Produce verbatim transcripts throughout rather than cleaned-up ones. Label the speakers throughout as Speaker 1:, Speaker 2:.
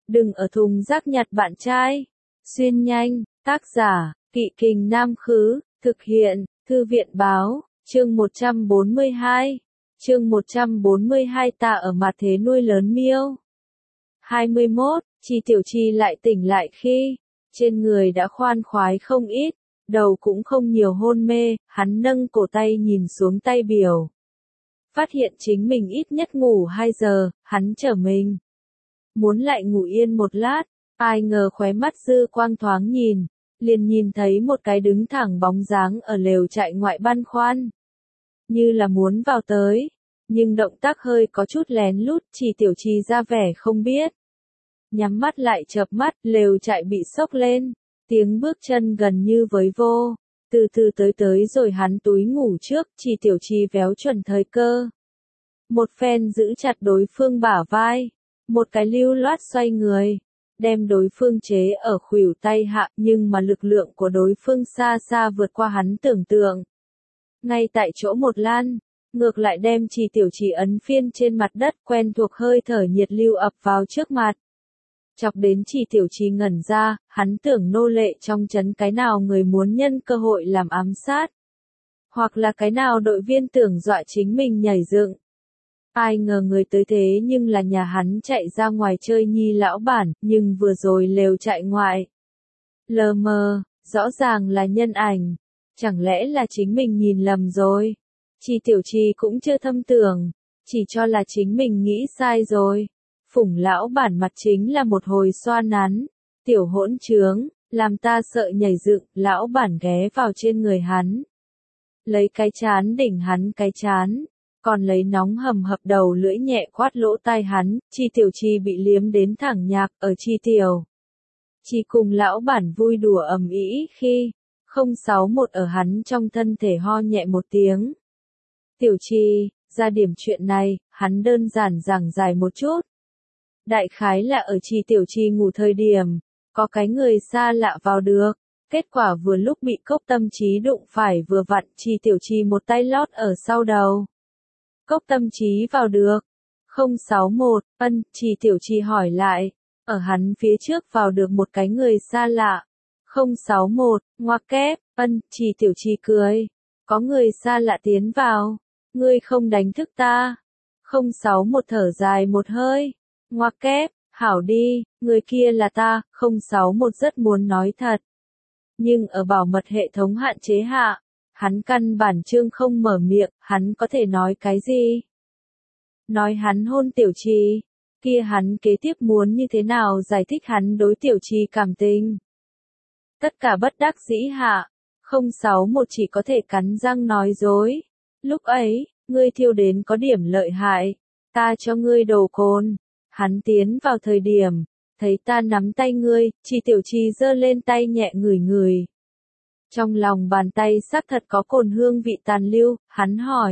Speaker 1: Đừng ở thùng rác nhặt bạn trai. Xuyên nhanh, tác giả, Kỵ Kình Nam Khứ, thực hiện, Thư viện Báo, chương một trăm bốn mươi hai. Chương một trăm bốn mươi hai ta ở mặt thế nuôi lớn miêu. hai mươi mốt, Chi Tiểu Chi lại tỉnh lại khi, trên người đã khoan khoái không ít, đầu cũng không nhiều hôn mê, hắn nâng cổ tay nhìn xuống tay biểu. Phát hiện chính mình ít nhất ngủ hai giờ, hắn trở mình. Muốn lại ngủ yên một lát, ai ngờ khóe mắt dư quang thoáng nhìn, liền nhìn thấy một cái đứng thẳng bóng dáng ở lều trại ngoại băn khoăn. Như là muốn vào tới, nhưng động tác hơi có chút lén lút, Chi Tiểu Chi ra vẻ không biết. Nhắm mắt lại chợp mắt, lều trại bị sốc lên, tiếng bước chân gần như với vô, từ từ tới tới rồi hắn túi ngủ trước, Chi Tiểu Chi véo chuẩn thời cơ. Một phen giữ chặt đối phương bả vai, một cái lưu loát xoay người, đem đối phương chế ở khuỷu tay hạ, nhưng mà lực lượng của đối phương xa xa vượt qua hắn tưởng tượng. Ngay tại chỗ một lan, ngược lại đem Chi Tiểu Chi ấn phiên trên mặt đất, quen thuộc hơi thở nhiệt lưu ập vào trước mặt. Chọc đến Chi Tiểu Chi ngẩn ra, hắn tưởng nô lệ trong trấn cái nào người muốn nhân cơ hội làm ám sát. Hoặc là cái nào đội viên tưởng dọa chính mình nhảy dựng. Ai ngờ người tới thế nhưng là nhà hắn chạy ra ngoài chơi nhi lão bản, nhưng vừa rồi lều chạy ngoại. Lờ mờ, rõ ràng là nhân ảnh. Chẳng lẽ là chính mình nhìn lầm rồi? Chi Tiểu Chi cũng chưa thâm tưởng, chỉ cho là chính mình nghĩ sai rồi. Phủng lão bản mặt chính là một hồi xoa nắn, tiểu hỗn trướng, làm ta sợ nhảy dựng, lão bản ghé vào trên người hắn. Lấy cái chán đỉnh hắn cái chán, còn lấy nóng hầm hập đầu lưỡi nhẹ quát lỗ tai hắn, Chi Tiểu Chi bị liếm đến thẳng nhạc ở Chi Tiểu. Chi cùng lão bản vui đùa ầm ĩ khi, không sáu một ở hắn trong thân thể ho nhẹ một tiếng. Tiểu Chi, ra điểm chuyện này, hắn đơn giản giảng giải một chút. Đại khái là ở Chi Tiểu Chi ngủ thời điểm, có cái người xa lạ vào được, kết quả vừa lúc bị Cốc Tâm Chí đụng phải vừa vặn, Chi Tiểu Chi một tay lót ở sau đầu. Cốc Tâm Chí vào được. không sáu một, ân, Chi Tiểu Chi hỏi lại, ở hắn phía trước vào được một cái người xa lạ. không sáu một, ngoặc kép, ân, Chi Tiểu Chi cười. Có người xa lạ tiến vào, ngươi không đánh thức ta. không sáu một thở dài một hơi. Ngoặc kép, hảo đi, người kia là ta, không sáu một rất muốn nói thật. Nhưng ở bảo mật hệ thống hạn chế hạ, hắn căn bản chương không mở miệng, hắn có thể nói cái gì? Nói hắn hôn Tiểu Chi, kia hắn kế tiếp muốn như thế nào giải thích hắn đối Tiểu Chi cảm tình? Tất cả bất đắc dĩ hạ, không sáu một chỉ có thể cắn răng nói dối. Lúc ấy, ngươi thiêu đến có điểm lợi hại, ta cho ngươi đổ cồn. Hắn tiến vào thời điểm, thấy ta nắm tay ngươi, Chi Tiểu Chi giơ lên tay nhẹ ngửi ngửi. Trong lòng bàn tay xác thật có cồn hương vị tàn lưu, hắn hỏi.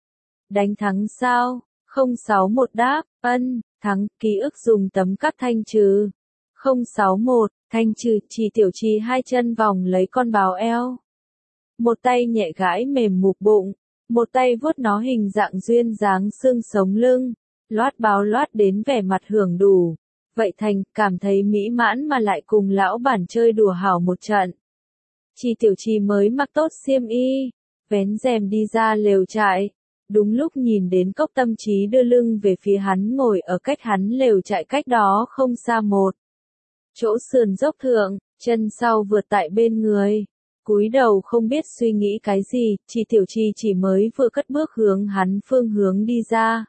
Speaker 1: Đánh thắng sao? không sáu một đáp, ân, thắng, ký ức dùng tấm cắt thanh trừ. không sáu một, thanh trừ, Chi Tiểu Chi hai chân vòng lấy con báo eo. Một tay nhẹ gãi mềm mục bụng, một tay vuốt nó hình dạng duyên dáng xương sống lưng. Loát báo loát đến vẻ mặt hưởng đủ. Vậy thành, cảm thấy mỹ mãn mà lại cùng lão bản chơi đùa hảo một trận. Chi Tiểu Chi mới mặc tốt xiêm y, vén rèm đi ra lều trại. Đúng lúc nhìn đến Cốc Tâm Chí đưa lưng về phía hắn ngồi ở cách hắn lều trại cách đó không xa một. Chỗ sườn dốc thượng, chân sau vượt tại bên người. Cúi đầu không biết suy nghĩ cái gì, Chi Tiểu Chi chỉ mới vừa cất bước hướng hắn phương hướng đi ra.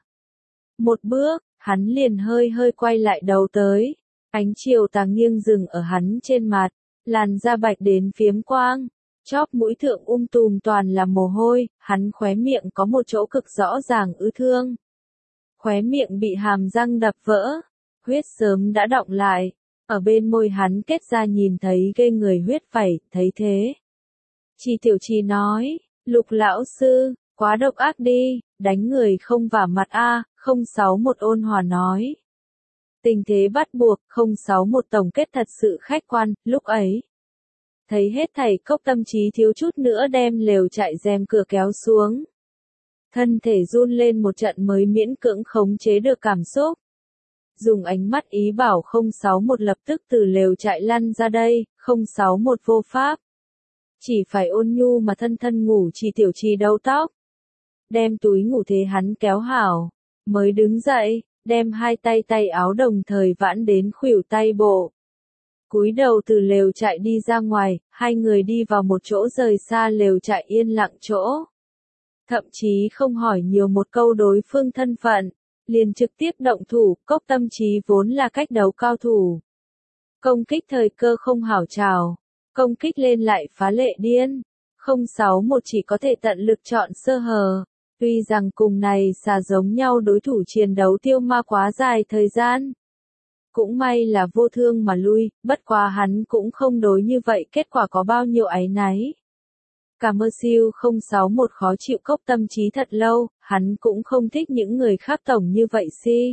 Speaker 1: Một bước, hắn liền hơi hơi quay lại đầu tới. Ánh chiều tà nghiêng dừng ở hắn trên mặt, làn da bạch đến phiếm quang. Chóp mũi thượng um tùm toàn là mồ hôi, hắn khóe miệng có một chỗ cực rõ ràng ứ thương. Khóe miệng bị hàm răng đập vỡ, huyết sớm đã đọng lại. Ở bên môi hắn kết ra nhìn thấy ghê người huyết vẩy, thấy thế. Chi Tiểu Chi nói, Lục lão sư, quá độc ác đi, đánh người không vả mặt a. không sáu một ôn hòa nói. Tình thế bắt buộc, không sáu một tổng kết thật sự khách quan, lúc ấy. Thấy hết thảy Cốc Tâm Chí thiếu chút nữa đem lều trại rèm cửa kéo xuống. Thân thể run lên một trận mới miễn cưỡng khống chế được cảm xúc. dùng ánh mắt ý bảo không sáu một lập tức từ lều trại lăn ra đây, không sáu một vô pháp. Chỉ phải ôn nhu mà thân thân ngủ Trì Tiểu Trì đầu tóc. Đem túi ngủ thế hắn kéo hảo, mới đứng dậy, đem hai tay tay áo đồng thời vãn đến khuỷu tay bộ. Cúi đầu từ lều trại đi ra ngoài, hai người đi vào một chỗ rời xa lều trại yên lặng chỗ. Thậm chí không hỏi nhiều một câu đối phương thân phận, liền trực tiếp động thủ, Cốc Tâm Chí vốn là cách đấu cao thủ. Công kích thời cơ không hảo trào, công kích lên lại phá lệ điên, không sáu một chỉ có thể tận lực chọn sơ hở. Tuy rằng cùng này xà giống nhau đối thủ chiến đấu tiêu ma quá dài thời gian. Cũng may là vô thương mà lui, bất quá hắn cũng không đối như vậy kết quả có bao nhiêu áy náy. Cả mơ siêu không sáu một khó chịu Cốc Tâm Chí thật lâu, hắn cũng không thích những người khác tổng như vậy si.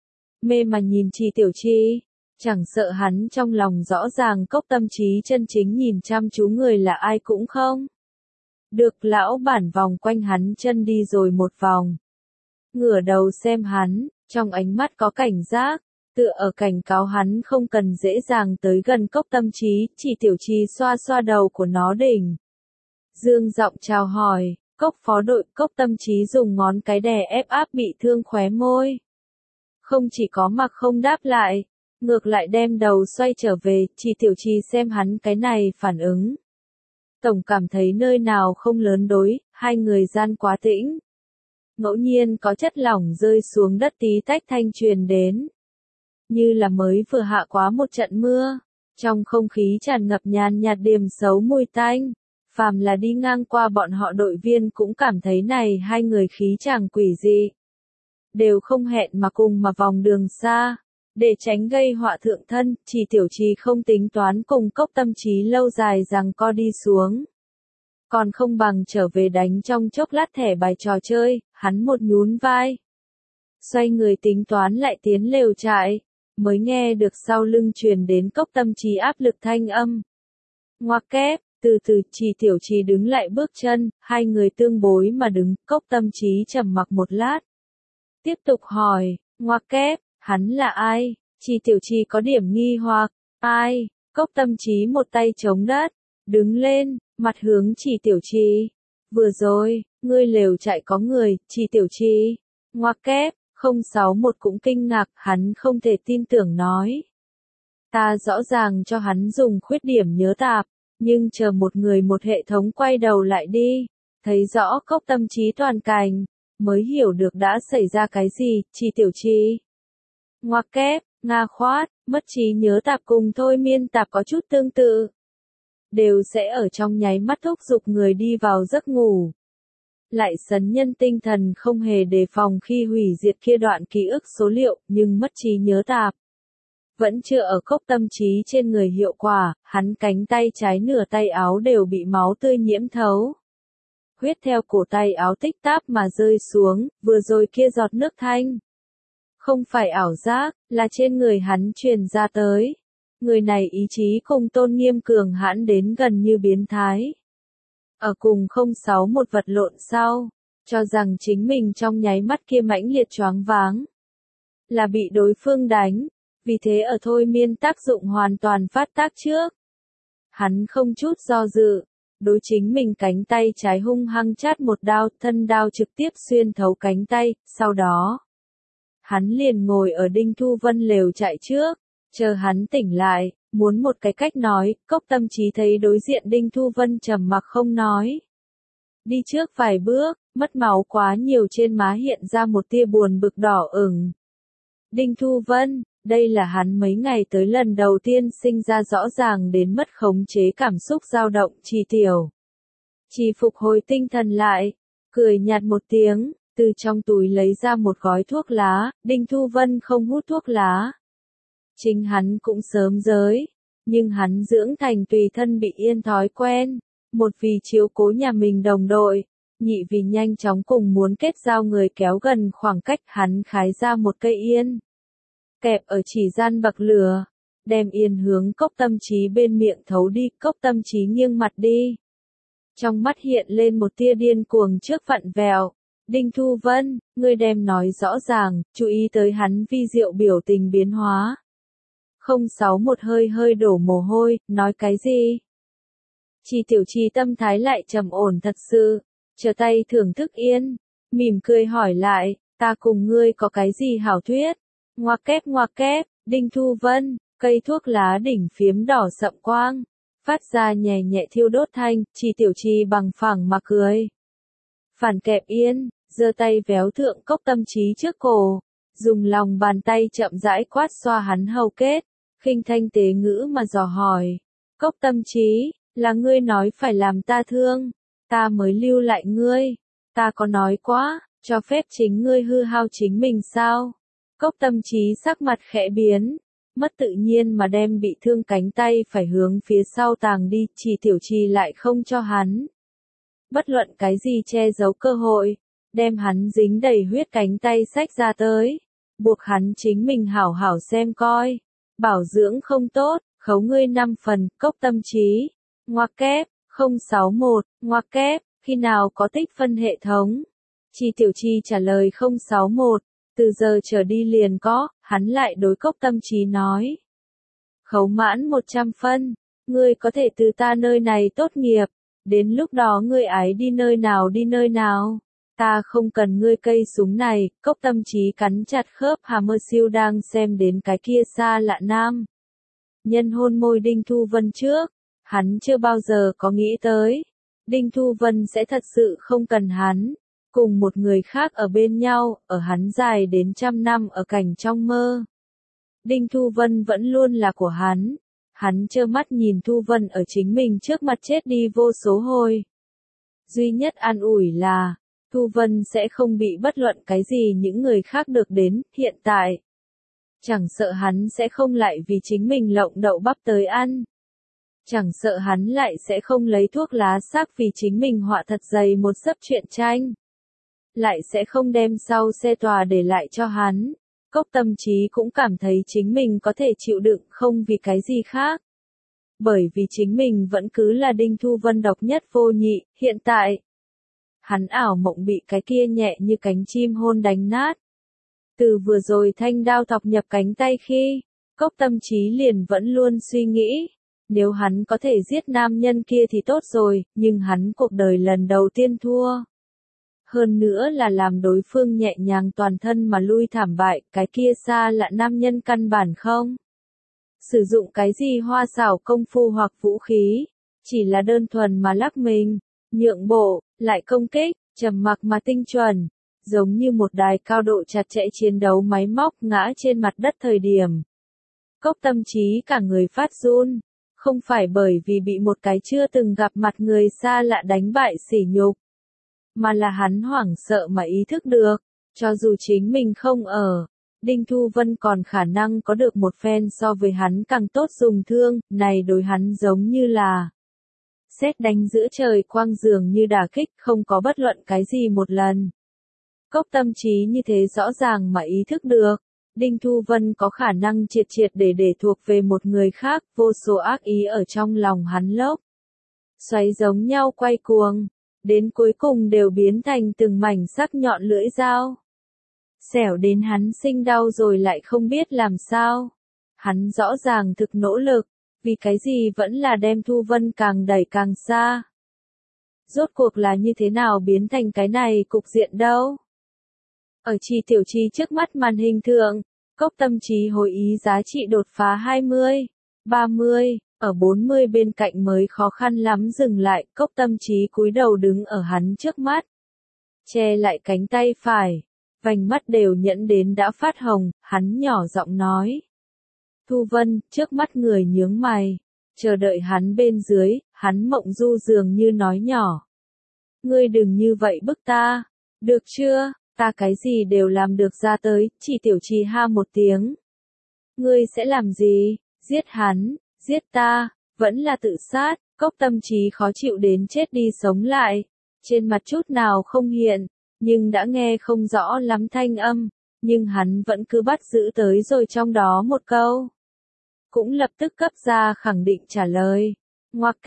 Speaker 1: Mê mà nhìn Trì Tiểu Trì, chẳng sợ hắn trong lòng rõ ràng Cốc Tâm Chí chân chính nhìn chăm chú người là ai cũng không. Được lão bản vòng quanh hắn chân đi rồi một vòng. Ngửa đầu xem hắn, trong ánh mắt có cảnh giác, tựa ở cảnh cáo hắn không cần dễ dàng tới gần Cốc Tâm Chí, Trì Tiểu Trì xoa xoa đầu của nó đỉnh. Dương giọng chào hỏi, Cốc phó đội, Cốc Tâm Chí dùng ngón cái đè ép áp bị thương khóe môi. Không chỉ có mặc không đáp lại, ngược lại đem đầu xoay trở về, Trì Tiểu Trì xem hắn cái này phản ứng. Tổng cảm thấy nơi nào không lớn đối, hai người gian quá tĩnh. Ngẫu nhiên có chất lỏng rơi xuống đất tí tách thanh truyền đến. Như là mới vừa hạ quá một trận mưa, trong không khí tràn ngập nhàn nhạt điềm xấu mùi tanh. Phàm là đi ngang qua bọn họ đội viên cũng cảm thấy này hai người khí chàng quỷ dị. Đều không hẹn mà cùng mà vòng đường xa. Để tránh gây họa thượng thân, Trì Tiểu Trì không tính toán cùng Cốc Tâm Chí lâu dài rằng co đi xuống. Còn không bằng trở về đánh trong chốc lát thẻ bài trò chơi, hắn một nhún vai. Xoay người tính toán lại tiến lều trại, mới nghe được sau lưng truyền đến Cốc Tâm Chí áp lực thanh âm. Ngoặc kép, từ từ Trì Tiểu Trì đứng lại bước chân, hai người tương bối mà đứng, Cốc Tâm Chí trầm mặc một lát. Tiếp tục hỏi, ngoặc kép, hắn là ai? Trì Tiểu Trì có điểm nghi hoặc, ai? Cốc Tâm Chí một tay chống đất, đứng lên, mặt hướng Trì Tiểu Trì. Vừa rồi, ngươi lều trại có người, Trì Tiểu Trì. Ngoặc kép, không sáu một cũng kinh ngạc, hắn không thể tin tưởng nói. Ta rõ ràng cho hắn dùng khuyết điểm nhớ tạp, nhưng chờ một người một hệ thống quay đầu lại đi, thấy rõ Cốc Tâm Chí toàn cảnh, mới hiểu được đã xảy ra cái gì, Trì Tiểu Trì. Ngoặc kép, nga khoát, mất trí nhớ tạp cùng thôi miên tạp có chút tương tự. Đều sẽ ở trong nháy mắt thúc giục người đi vào giấc ngủ. Lại sấn nhân tinh thần không hề đề phòng khi hủy diệt kia đoạn ký ức số liệu, nhưng mất trí nhớ tạp. Vẫn chưa ở Cốc Tâm Chí trên người hiệu quả, hắn cánh tay trái nửa tay áo đều bị máu tươi nhiễm thấu. Huyết theo cổ tay áo tích táp mà rơi xuống, vừa rồi kia giọt nước thanh. Không phải ảo giác, là trên người hắn truyền ra tới. Người này ý chí cùng tôn nghiêm cường hãn đến gần như biến thái. Ở cùng không sáu một vật lộn sau, cho rằng chính mình trong nháy mắt kia mãnh liệt choáng váng. Là bị đối phương đánh, vì thế ở thôi miên tác dụng hoàn toàn phát tác trước. Hắn không chút do dự, đối chính mình cánh tay trái hung hăng chát một đao, thân đao trực tiếp xuyên thấu cánh tay, sau đó. Hắn liền ngồi ở Đinh Thu Vân lều trại trước, chờ hắn tỉnh lại, muốn một cái cách nói, Cốc Tâm Chí thấy đối diện Đinh Thu Vân trầm mặc không nói. Đi trước vài bước, mất máu quá nhiều trên má hiện ra một tia buồn bực đỏ ửng. Đinh Thu Vân, đây là hắn mấy ngày tới lần đầu tiên sinh ra rõ ràng đến mất khống chế cảm xúc dao động, Trì Tiểu. Trì phục hồi tinh thần lại, cười nhạt một tiếng, từ trong túi lấy ra một gói thuốc lá, Đinh Thu Vân không hút thuốc lá. Chính hắn cũng sớm giới, nhưng hắn dưỡng thành tùy thân bị yên thói quen, một vì chiếu cố nhà mình đồng đội, nhị vì nhanh chóng cùng muốn kết giao người kéo gần khoảng cách hắn khái ra một cây yên. Kẹp ở chỉ gian bậc lửa, đem yên hướng Cốc Tâm Chí bên miệng thấu đi, Cốc Tâm Chí nghiêng mặt đi. Trong mắt hiện lên một tia điên cuồng trước vặn vẹo, Đinh Thu Vân, ngươi đem nói rõ ràng, chú ý tới hắn vi diệu biểu tình biến hóa. Không sáu một hơi hơi đổ mồ hôi, nói cái gì? Chi Tiểu Chi tâm thái lại trầm ổn thật sự, chờ tay thưởng thức yên, mỉm cười hỏi lại, ta cùng ngươi có cái gì hảo thuyết? Ngoặc kép ngoặc kép, Đinh Thu Vân, cây thuốc lá đỉnh phiếm đỏ sậm quang, phát ra nhẹ nhẹ thiêu đốt thanh, Chi Tiểu Chi bằng phẳng mà cười. Phản kẹp yên, giơ tay véo thượng Cốc Tâm Trí trước cổ, dùng lòng bàn tay chậm rãi quát xoa hắn hầu kết, khinh thanh tế ngữ mà dò hỏi. Cốc Tâm Trí, là ngươi nói phải làm ta thương, ta mới lưu lại ngươi, ta có nói quá, cho phép chính ngươi hư hao chính mình sao? Cốc Tâm Trí sắc mặt khẽ biến, mất tự nhiên mà đem bị thương cánh tay phải hướng phía sau tàng đi, Chi Tiểu Chi lại không cho hắn. Bất luận cái gì che giấu cơ hội, đem hắn dính đầy huyết cánh tay xách ra tới, buộc hắn chính mình hảo hảo xem coi, bảo dưỡng không tốt, khấu ngươi năm phần, Cốc Tâm Trí, ngoặc kép, không sáu một, ngoặc kép, khi nào có tích phân hệ thống? Chi Tiểu Chi trả lời không sáu một, từ giờ trở đi liền có, hắn lại đối Cốc Tâm Trí nói. Khấu mãn một trăm phân, ngươi có thể từ ta nơi này tốt nghiệp, đến lúc đó ngươi ái đi nơi nào đi nơi nào. Ta không cần ngươi cây súng này, Cốc Tâm Trí cắn chặt khớp hàm mơ siêu đang xem đến cái kia xa lạ nam. Nhân hôn môi Đinh Thu Vân trước, hắn chưa bao giờ có nghĩ tới. Đinh Thu Vân sẽ thật sự không cần hắn, cùng một người khác ở bên nhau, ở hắn dài đến trăm năm ở cảnh trong mơ. Đinh Thu Vân vẫn luôn là của hắn, hắn trơ mắt nhìn Thu Vân ở chính mình trước mặt chết đi vô số hồi. Duy nhất an ủi là, Thu Vân sẽ không bị bất luận cái gì những người khác được đến, hiện tại. Chẳng sợ hắn sẽ không lại vì chính mình lộng đậu bắp tới ăn. Chẳng sợ hắn lại sẽ không lấy thuốc lá xác vì chính mình họa thật dày một sấp truyện tranh. Lại sẽ không đem sau xe tòa để lại cho hắn. Cốc Tâm Trí cũng cảm thấy chính mình có thể chịu đựng không vì cái gì khác. Bởi vì chính mình vẫn cứ là Đinh Thu Vân độc nhất vô nhị, hiện tại. Hắn ảo mộng bị cái kia nhẹ như cánh chim hôn đánh nát. Từ vừa rồi thanh đao thọc nhập cánh tay khi, Cốc Tâm Trí liền vẫn luôn suy nghĩ. Nếu hắn có thể giết nam nhân kia thì tốt rồi, nhưng hắn cuộc đời lần đầu tiên thua. Hơn nữa là làm đối phương nhẹ nhàng toàn thân mà lui thảm bại, cái kia xa lạ nam nhân căn bản không. Sử dụng cái gì hoa xảo công phu hoặc vũ khí, chỉ là đơn thuần mà lắc mình, nhượng bộ, lại công kích, trầm mặc mà tinh chuẩn, giống như một đài cao độ chặt chẽ chiến đấu máy móc ngã trên mặt đất thời điểm. Cốc Tâm Trí cả người phát run. Không phải bởi vì bị một cái chưa từng gặp mặt người xa lạ đánh bại sỉ nhục, mà là hắn hoảng sợ mà ý thức được, cho dù chính mình không ở, Đinh Thu Vân còn khả năng có được một phen so với hắn càng tốt dùng thương, này đối hắn giống như là sét đánh giữa trời quang dường như đả kích không có bất luận cái gì một lần. Cốc Tâm Trí như thế rõ ràng mà ý thức được. Đinh Thu Vân có khả năng triệt triệt để để thuộc về một người khác, vô số ác ý ở trong lòng hắn lốc. Xoáy giống nhau quay cuồng, đến cuối cùng đều biến thành từng mảnh sắc nhọn lưỡi dao. Xẻo đến hắn sinh đau rồi lại không biết làm sao. Hắn rõ ràng thực nỗ lực, vì cái gì vẫn là đem Thu Vân càng đẩy càng xa. Rốt cuộc là như thế nào biến thành cái này cục diện đâu? Ở Chi Tiểu Chi trước mắt màn hình thượng, Cốc Tâm Trí hồi ý giá trị đột phá hai mươi, ba mươi, ở bốn mươi bên cạnh mới khó khăn lắm dừng lại, Cốc Tâm Trí cúi đầu đứng ở hắn trước mắt. Che lại cánh tay phải, vành mắt đều nhẫn đến đã phát hồng, hắn nhỏ giọng nói. Thu Vân, trước mắt người nhướng mày, chờ đợi hắn bên dưới, hắn mộng du dường như nói nhỏ. Ngươi đừng như vậy bức ta, được chưa? Ta cái gì đều làm được ra tới, Chỉ Tiểu Chi ha một tiếng. Ngươi sẽ làm gì? Giết hắn, giết ta, vẫn là tự sát, Cốc Tâm Trí khó chịu đến chết đi sống lại. Trên mặt chút nào không hiện, nhưng đã nghe không rõ lắm thanh âm, nhưng hắn vẫn cứ bắt giữ tới rồi trong đó một câu. Cũng lập tức cấp ra khẳng định trả lời. Ngoặc kép,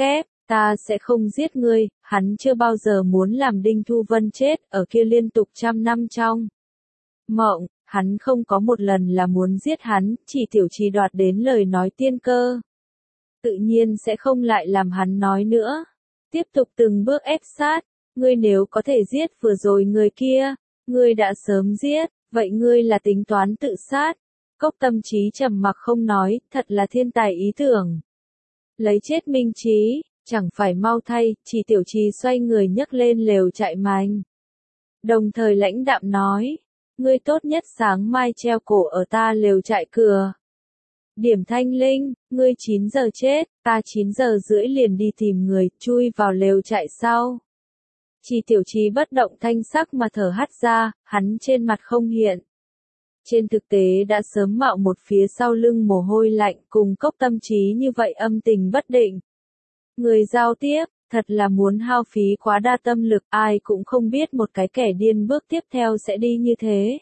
Speaker 1: Ta sẽ không giết ngươi, hắn chưa bao giờ muốn làm Đinh Thu Vân chết, ở kia liên tục trăm năm trong mộng, hắn không có một lần là muốn giết hắn, chỉ Tiểu Trì đoạt đến lời nói tiên cơ. Tự nhiên sẽ không lại làm hắn nói nữa. Tiếp tục từng bước ép sát, ngươi nếu có thể giết vừa rồi người kia, ngươi đã sớm giết, vậy ngươi là tính toán tự sát. Cốc Tâm Trí trầm mặc không nói, thật là thiên tài ý tưởng. Lấy chết minh trí, chẳng phải mau thay, chỉ Tiểu Trì xoay người nhấc lên lều trại mành. Đồng thời lãnh đạm nói, ngươi tốt nhất sáng mai treo cổ ở ta lều trại cửa. Điểm thanh linh, ngươi chín giờ chết, ta chín giờ rưỡi liền đi tìm người, chui vào lều trại sau. Chỉ Tiểu Trì bất động thanh sắc mà thở hắt ra, hắn trên mặt không hiện. Trên thực tế đã sớm mạo một phía sau lưng mồ hôi lạnh, cùng Cốc Tâm Trí như vậy âm tình bất định. Người giao tiếp, thật là muốn hao phí quá đa tâm lực, ai cũng không biết một cái kẻ điên bước tiếp theo sẽ đi như thế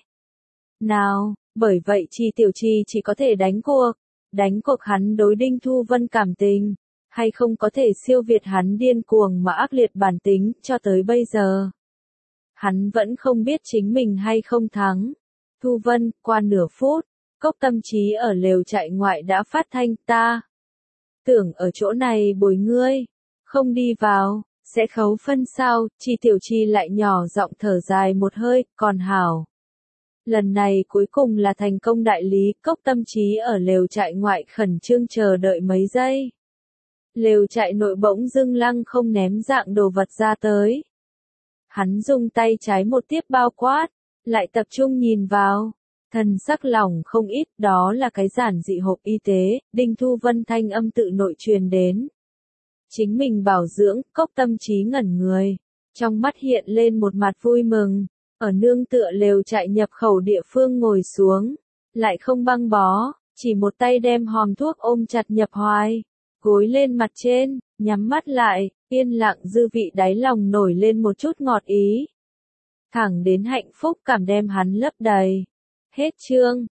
Speaker 1: nào, bởi vậy Chỉ Tiểu Trì chỉ có thể đánh cuộc, đánh cuộc hắn đối Đinh Thu Vân cảm tình, hay không có thể siêu việt hắn điên cuồng mà ác liệt bản tính, cho tới bây giờ. Hắn vẫn không biết chính mình hay không thắng. Thu Vân, qua nửa phút, Cốc Tâm Trí ở lều trại ngoại đã phát thanh, ta tưởng ở chỗ này bồi ngươi, không đi vào, sẽ khấu phân sao, Chỉ Tiểu Trì lại nhỏ giọng thở dài một hơi, còn hảo. Lần này cuối cùng là thành công đại lý, Cốc Tâm Trí ở lều trại ngoại khẩn trương chờ đợi mấy giây. Lều trại nội bỗng dưng lăng không ném dạng đồ vật ra tới. Hắn dùng tay trái một tiếp bao quát, lại tập trung nhìn vào. Thần sắc lòng không ít, đó là cái giản dị hộp y tế, Đinh Thu Vân thanh âm tự nội truyền đến. Chính mình bảo dưỡng, Cốc Tâm Trí ngẩn người. Trong mắt hiện lên một mặt vui mừng. Ở nương tựa lều trại nhập khẩu địa phương ngồi xuống. Lại không băng bó, chỉ một tay đem hòm thuốc ôm chặt nhập hoài. Gối lên mặt trên, nhắm mắt lại, yên lặng dư vị đáy lòng nổi lên một chút ngọt ý. Thẳng đến hạnh phúc cảm đem hắn lấp đầy. Hết chương.